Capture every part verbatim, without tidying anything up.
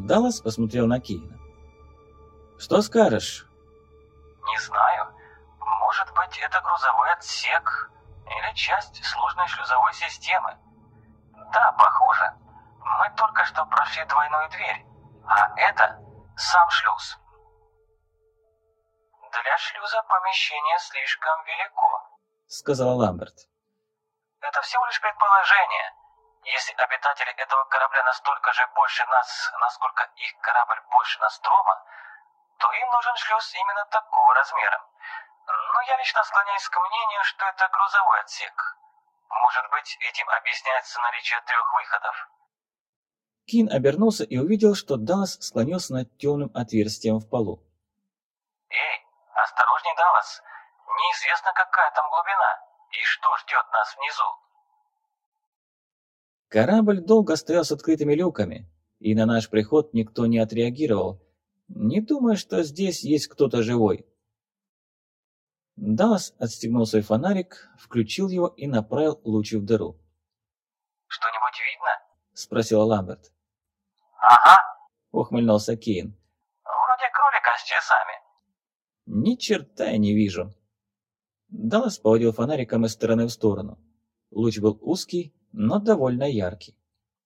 Даллас посмотрел на Кейна. «Что скажешь?» «Не знаю. Может быть, это грузовой отсек или часть сложной шлюзовой системы. Да, похоже. Мы только что прошли двойную дверь, а это сам шлюз. Для шлюза помещение слишком велико», — сказал Ламберт. «Это всего лишь предположение. Если обитатели этого корабля настолько же больше нас, насколько их корабль больше Нострома, то им нужен шлюз именно такого размера. Но я лично склоняюсь к мнению, что это грузовой отсек. Может быть, этим объясняется наличие трех выходов». Кин обернулся и увидел, что Даллас склонился над темным отверстием в полу. «Эй, осторожней, Даллас. Неизвестно, какая там глубина и что ждет нас внизу». Корабль долго стоял с открытыми люками, и на наш приход никто не отреагировал. Не думаю, что здесь есть кто-то живой. Даллас отстегнул свой фонарик, включил его и направил луч в дыру. «Что-нибудь видно?» — спросил Ламберт. «Ага», — ухмыльнулся Кейн. «Вроде кролика с часами». «Ни черта я не вижу». Даллас поводил фонариком из стороны в сторону. Луч был узкий, но довольно яркий.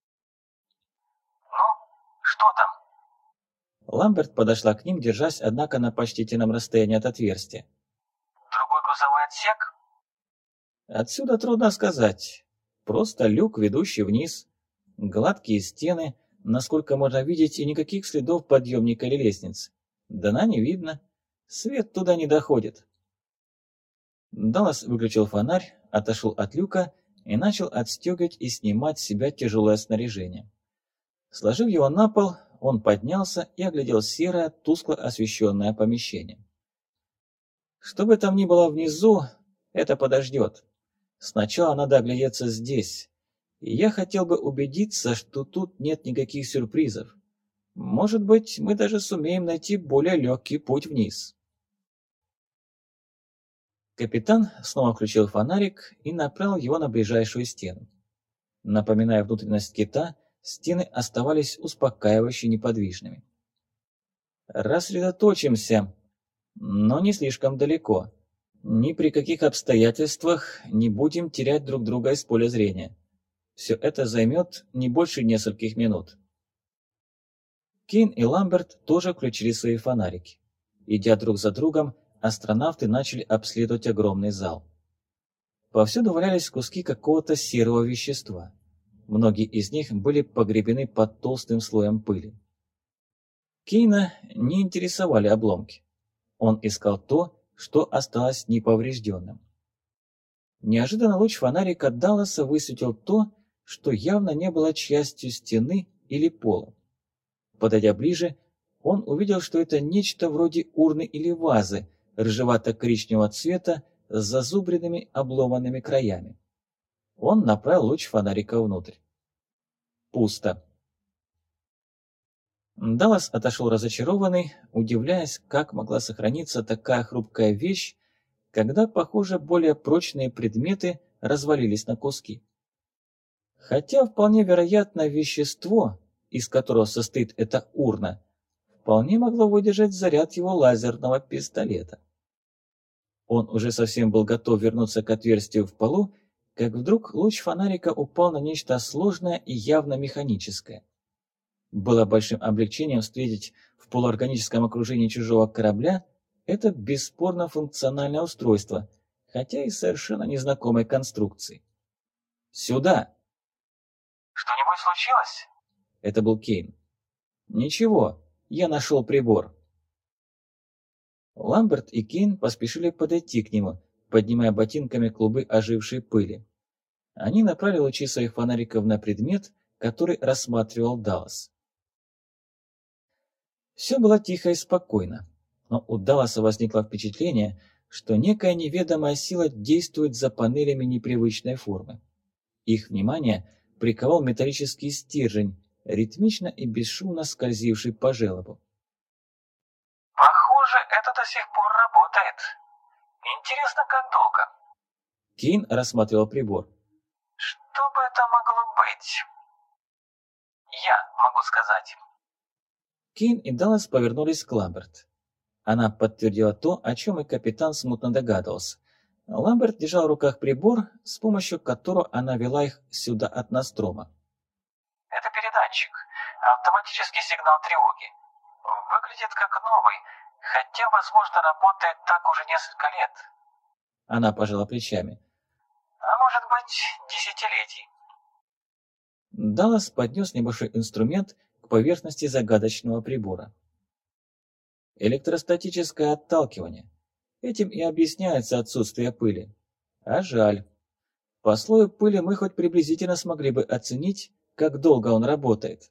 «Ну, что там?» Ламберт подошла к ним, держась, однако, на почтительном расстоянии от отверстия. «Другой грузовой отсек?» Отсюда трудно сказать. Просто люк, ведущий вниз. Гладкие стены, насколько можно видеть, и никаких следов подъемника или лестницы. Дна не видно. Свет туда не доходит. Даллас выключил фонарь, отошел от люка и начал отстегивать и снимать с себя тяжелое снаряжение. Сложив его на пол, он поднялся и оглядел серое, тускло освещенное помещение. Что бы там ни было внизу, это подождет. Сначала надо оглядеться здесь. И я хотел бы убедиться, что тут нет никаких сюрпризов. Может быть, мы даже сумеем найти более легкий путь вниз. Капитан снова включил фонарик и направил его на ближайшую стену. Напоминая внутренность кита, стены оставались успокаивающе неподвижными. Рассредоточимся, но не слишком далеко. Ни при каких обстоятельствах не будем терять друг друга из поля зрения. Все это займет не больше нескольких минут. Кейн и Ламберт тоже включили свои фонарики. Идя друг за другом, астронавты начали обследовать огромный зал. Повсюду валялись куски какого-то серого вещества. Многие из них были погребены под толстым слоем пыли. Кейна не интересовали обломки. Он искал то, что осталось неповрежденным. Неожиданно луч фонарика Далласа высветил то, что явно не было частью стены или пола. Подойдя ближе, он увидел, что это нечто вроде урны или вазы, рыжевато-коричневого цвета с зазубренными обломанными краями. Он направил луч фонарика внутрь. Пусто. Даллас отошел разочарованный, удивляясь, как могла сохраниться такая хрупкая вещь, когда, похоже, более прочные предметы развалились на куски. Хотя вполне вероятно вещество, из которого состоит эта урна, вполне могло выдержать заряд его лазерного пистолета. Он уже совсем был готов вернуться к отверстию в полу, как вдруг луч фонарика упал на нечто сложное и явно механическое. Было большим облегчением встретить в полуорганическом окружении чужого корабля это бесспорно функциональное устройство, хотя и совершенно незнакомой конструкции. «Сюда!» «Что-нибудь случилось?» Это был Кейн. «Ничего, я нашел прибор». Ламберт и Кейн поспешили подойти к нему, поднимая ботинками клубы ожившей пыли. Они направили лучи своих фонариков на предмет, который рассматривал Даллас. Все было тихо и спокойно, но у Далласа возникло впечатление, что некая неведомая сила действует за панелями непривычной формы. Их внимание приковал металлический стержень, ритмично и бесшумно скользивший по желобу. «Похоже, это до сих пор работает. Интересно, как долго?» Кейн рассматривал прибор. «Что бы это могло быть?» «Я могу сказать». Кейн и Даллас повернулись к Ламберт. Она подтвердила то, о чем и капитан смутно догадывался. Ламберт держал в руках прибор, с помощью которого она вела их сюда от Нострома. Это передатчик. Автоматический сигнал тревоги. Выглядит как новый, хотя, возможно, работает так уже несколько лет. Она пожала плечами. А может быть, десятилетий. Даллас поднес небольшой инструмент к поверхности загадочного прибора. Электростатическое отталкивание. Этим и объясняется отсутствие пыли. А жаль. По слою пыли мы хоть приблизительно смогли бы оценить, как долго он работает.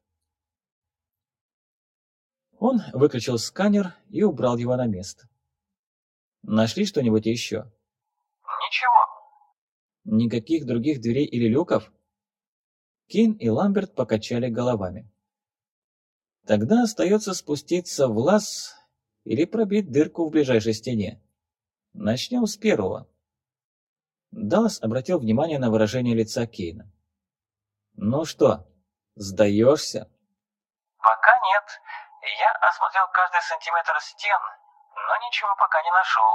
Он выключил сканер и убрал его на место. Нашли что-нибудь еще? Ничего. Никаких других дверей или люков? Кейн и Ламберт покачали головами. Тогда остается спуститься в лаз или пробить дырку в ближайшей стене. Начнем с первого. Даллас обратил внимание на выражение лица Кейна. Ну что, сдаешься? Пока нет. Я осмотрел каждый сантиметр стен, но ничего пока не нашел.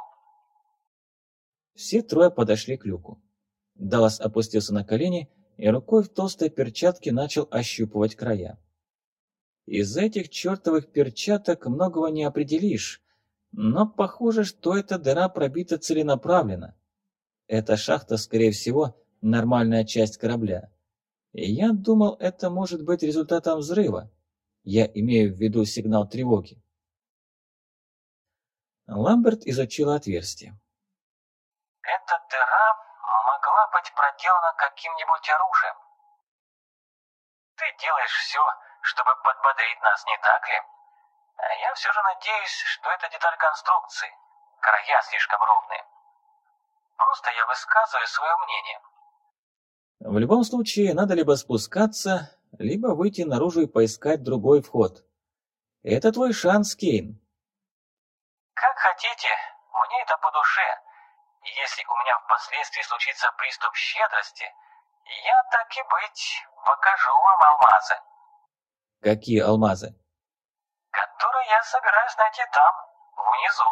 Все трое подошли к люку. Даллас опустился на колени и рукой в толстой перчатке начал ощупывать края. Из этих чертовых перчаток многого не определишь, но похоже, что эта дыра пробита целенаправленно. Эта шахта, скорее всего, нормальная часть корабля. И я думал, это может быть результатом взрыва. Я имею в виду сигнал тревоги. Ламберт изучила отверстие. Эта дыра могла быть проделана каким-нибудь оружием. Ты делаешь все, чтобы подбодрить нас, не так ли? А я все же надеюсь, что это деталь конструкции. Края слишком ровные. Просто я высказываю свое мнение. В любом случае, надо либо спускаться, либо выйти наружу и поискать другой вход. Это твой шанс, Кейн. Как хотите, мне это по душе. Если у меня впоследствии случится приступ щедрости, я, так и быть, покажу вам алмазы. Какие алмазы? Которые я собираюсь найти там, внизу.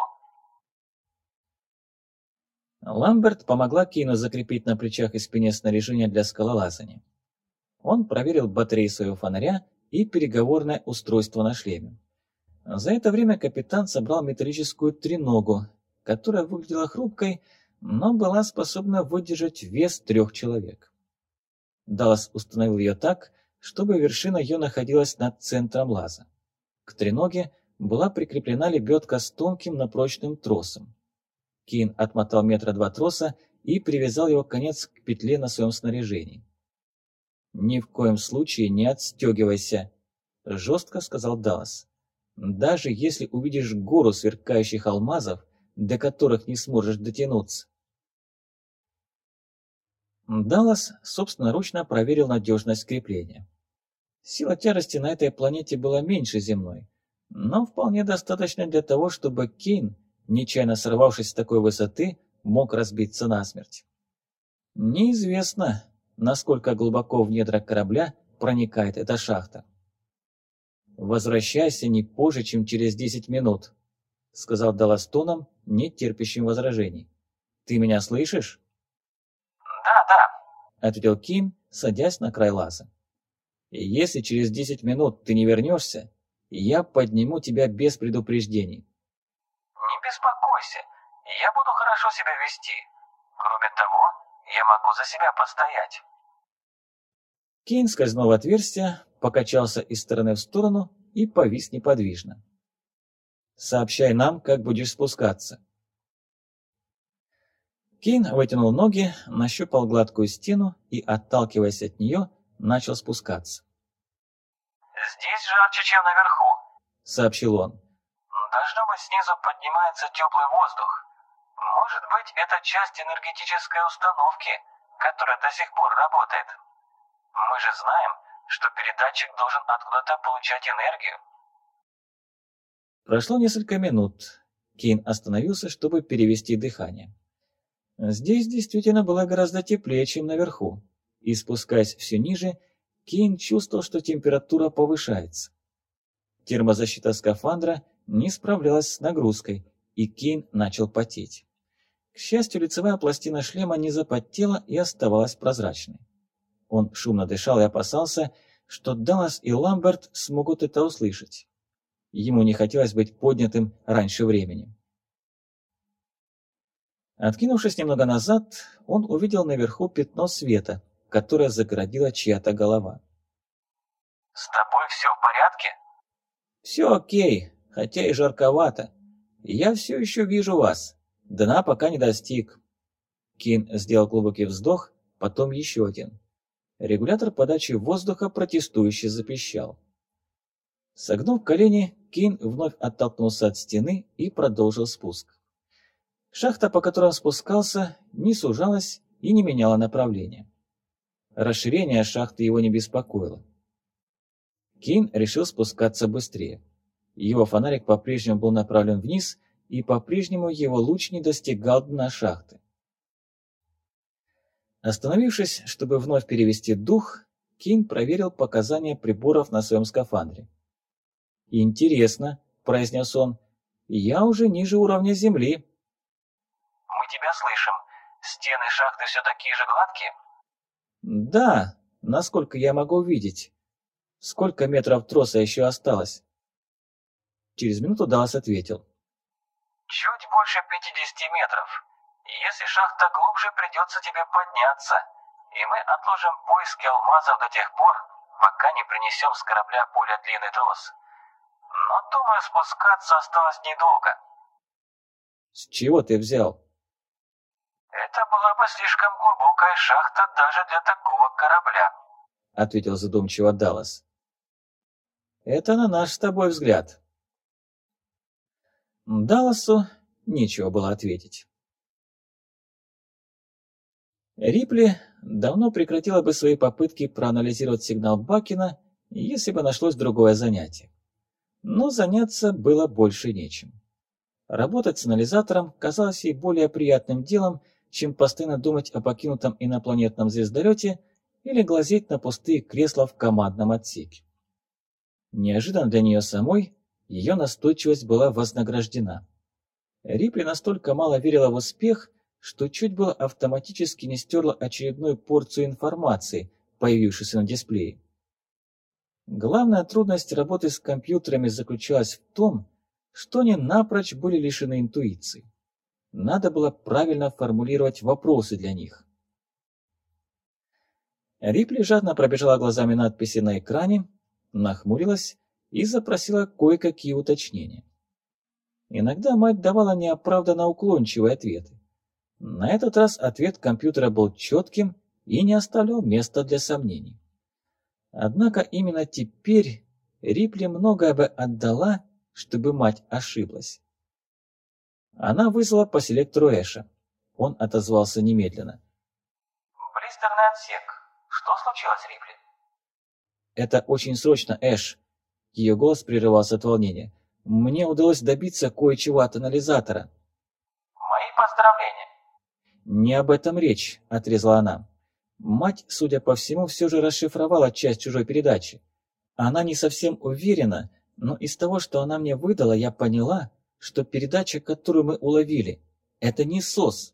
Ламберт помогла Кейну закрепить на плечах и спине снаряжение для скалолазания. Он проверил батареи своего фонаря и переговорное устройство на шлеме. За это время капитан собрал металлическую треногу, которая выглядела хрупкой, но была способна выдержать вес трех человек. Даллас установил ее так, чтобы вершина ее находилась над центром лаза. К треноге была прикреплена лебедка с тонким, но прочным тросом. Кейн отмотал метра два троса и привязал его конец к петле на своем снаряжении. «Ни в коем случае не отстегивайся», — жестко сказал Даллас. «Даже если увидишь гору сверкающих алмазов, до которых не сможешь дотянуться». Даллас собственноручно проверил надежность крепления. Сила тяжести на этой планете была меньше земной, но вполне достаточно для того, чтобы Кейн, нечаянно сорвавшись с такой высоты, мог разбиться насмерть. Неизвестно, насколько глубоко в недра корабля проникает эта шахта. «Возвращайся не позже, чем через десять минут», — сказал Даллас тоном, не терпящим возражений. «Ты меня слышишь?» «Да, да», — ответил Кейн, садясь на край лаза. «И если через десять минут ты не вернешься, я подниму тебя без предупреждений». «Не беспокойся, я буду хорошо себя вести. Кроме того, я могу за себя постоять». Кейн скользнул в отверстие, покачался из стороны в сторону и повис неподвижно. «Сообщай нам, как будешь спускаться». Кейн вытянул ноги, нащупал гладкую стену и, отталкиваясь от нее, начал спускаться. «Здесь жарче, чем наверху», — сообщил он. «Должно быть, снизу поднимается теплый воздух. Может быть, это часть энергетической установки, которая до сих пор работает. Мы же знаем, что передатчик должен откуда-то получать энергию». Прошло несколько минут. Кейн остановился, чтобы перевести дыхание. Здесь действительно было гораздо теплее, чем наверху, и, спускаясь все ниже, Кейн чувствовал, что температура повышается. Термозащита скафандра не справлялась с нагрузкой, и Кейн начал потеть. К счастью, лицевая пластина шлема не запотела и оставалась прозрачной. Он шумно дышал и опасался, что Даллас и Ламберт смогут это услышать. Ему не хотелось быть поднятым раньше времени. Откинувшись немного назад, он увидел наверху пятно света, которое загородила чья-то голова. «С тобой все в порядке?» «Все окей, хотя и жарковато. Я все еще вижу вас. Дна пока не достиг». Кейн сделал глубокий вздох, потом еще один. Регулятор подачи воздуха протестующе запищал. Согнув колени, Кейн вновь оттолкнулся от стены и продолжил спуск. Шахта, по которой он спускался, не сужалась и не меняла направления. Расширение шахты его не беспокоило. Кейн решил спускаться быстрее. Его фонарик по-прежнему был направлен вниз, и по-прежнему его луч не достигал дна шахты. Остановившись, чтобы вновь перевести дух, Кейн проверил показания приборов на своем скафандре. «Интересно», — произнес он, — «я уже ниже уровня земли». «Мы тебя слышим. Стены шахты все такие же гладкие?» «Да, насколько я могу видеть. Сколько метров троса еще осталось?» Через минуту Даллас ответил. «Чуть больше пятидесяти метров. Если шахта глубже, придется тебе подняться, и мы отложим поиски алмазов до тех пор, пока не принесем с корабля более длинный трос. Но, думаю, спускаться осталось недолго». «С чего ты взял?» «Это была бы слишком глубокая шахта даже для такого корабля», — ответил задумчиво Даллас. «Это на наш с тобой взгляд». Далласу нечего было ответить. Рипли давно прекратила бы свои попытки проанализировать сигнал Бакина, если бы нашлось другое занятие. Но заняться было больше нечем. Работать с анализатором казалось ей более приятным делом, чем постоянно думать о покинутом инопланетном звездолете или глазеть на пустые кресла в командном отсеке. Неожиданно для нее самой ее настойчивость была вознаграждена. Рипли настолько мало верила в успех, что чуть было автоматически не стерла очередную порцию информации, появившуюся на дисплее. Главная трудность работы с компьютерами заключалась в том, что они напрочь были лишены интуиции. Надо было правильно формулировать вопросы для них. Рипли жадно пробежала глазами надписи на экране, нахмурилась и запросила кое-какие уточнения. Иногда мать давала неоправданно уклончивые ответы. На этот раз ответ компьютера был четким и не оставлял места для сомнений. Однако именно теперь Рипли многое бы отдала, чтобы мать ошиблась. Она вызвала по селектору Эша. Он отозвался немедленно. «Блистерный отсек. Что случилось, Рипли?» «Это очень срочно, Эш». Ее голос прерывался от волнения. «Мне удалось добиться кое-чего от анализатора». «Мои поздравления». «Не об этом речь», — отрезала она. Мать, судя по всему, все же расшифровала часть чужой передачи. Она не совсем уверена, но из того, что она мне выдала, я поняла, что передача, которую мы уловили, это не СОС.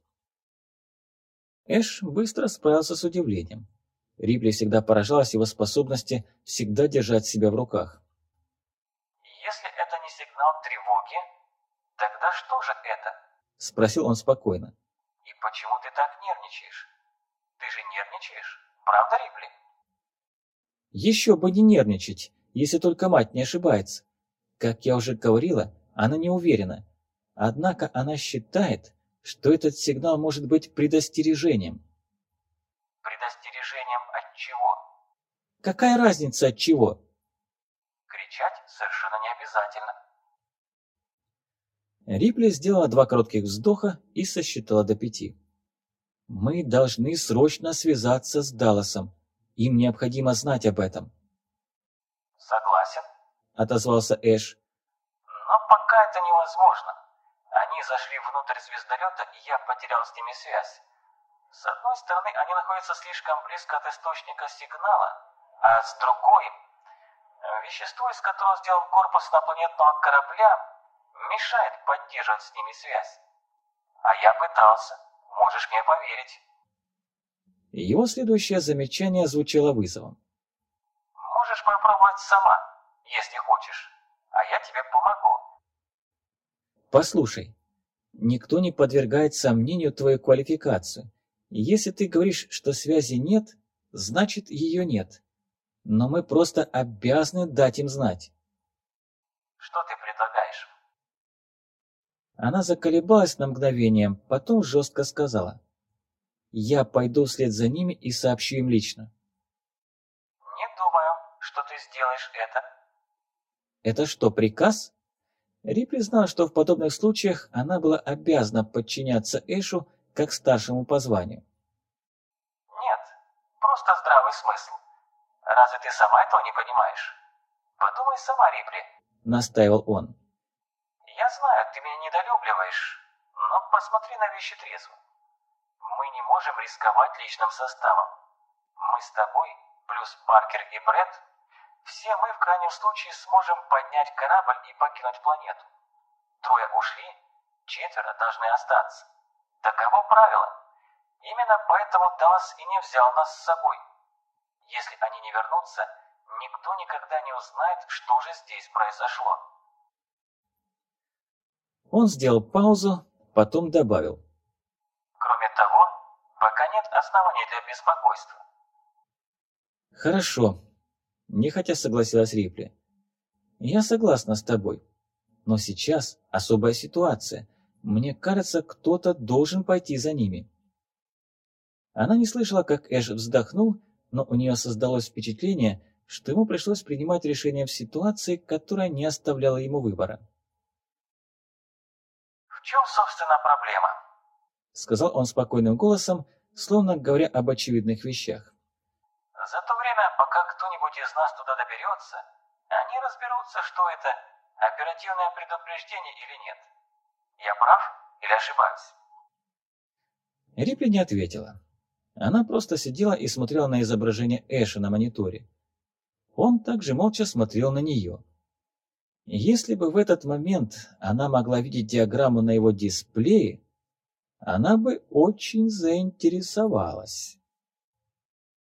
Эш быстро справился с удивлением. Рипли всегда поражалась его способности всегда держать себя в руках. «Если это не сигнал тревоги, тогда что же это?» — спросил он спокойно. «И почему ты так нервничаешь? Ты же нервничаешь, правда, Рипли?» Еще бы не нервничать, если только мать не ошибается. Как я уже говорила, она не уверена. Однако она считает, что этот сигнал может быть предостережением. «Предостережением от чего?» Какая разница от чего? «Кричать совершенно не обязательно». Рипли сделала два коротких вздоха и сосчитала до пяти. «Мы должны срочно связаться с Далласом. Им необходимо знать об этом». «Согласен», — отозвался Эш. «но пока это невозможно. Они зашли внутрь звездолета, и я потерял с ними связь. С одной стороны, они находятся слишком близко от источника сигнала, а с другой... Вещество, из которого сделан корпус инопланетного корабля, мешает поддерживать с ними связь. А я пытался, можешь мне поверить. Его следующее замечание звучало вызовом. Можешь попробовать сама, если хочешь, а я тебе помогу. Послушай, никто не подвергает сомнению твою квалификацию. Если ты говоришь, что связи нет, значит ее нет. Но мы просто обязаны дать им знать. Что ты предлагаешь? Она заколебалась на мгновение, потом жестко сказала. Я пойду вслед за ними и сообщу им лично. Не думаю, что ты сделаешь это. Это что, приказ? Рипли знала, что в подобных случаях она была обязана подчиняться Эшу как старшему по званию. Нет, просто здравый смысл. Разве ты сама этого не понимаешь? Подумай сама, Рипли. Настаивал он. Я знаю, ты меня недолюбливаешь, но посмотри на вещи трезво. Мы не можем рисковать личным составом. Мы с тобой, плюс Паркер и Брэд, все мы в крайнем случае сможем поднять корабль и покинуть планету. Трое ушли, четверо должны остаться. Таково правило. Именно поэтому Даллас и не взял нас с собой. Если они не вернутся, никто никогда не узнает, что же здесь произошло. Он сделал паузу, потом добавил. Кроме того, пока нет оснований для беспокойства. Хорошо, нехотя согласилась Рипли. Я согласна с тобой. Но сейчас особая ситуация. Мне кажется, кто-то должен пойти за ними. Она не слышала, как Эш вздохнул, но у нее создалось впечатление, что ему пришлось принимать решение в ситуации, которая не оставляла ему выбора. В чем, собственно, проблема? Сказал он спокойным голосом, словно говоря об очевидных вещах. За то время, пока кто-нибудь из нас туда доберется, они разберутся, что это оперативное предупреждение или нет. Я прав или ошибаюсь? Рипли не ответила. Она просто сидела и смотрела на изображение Эша на мониторе. Он также молча смотрел на нее. Если бы в этот момент она могла видеть диаграмму на его дисплее, она бы очень заинтересовалась.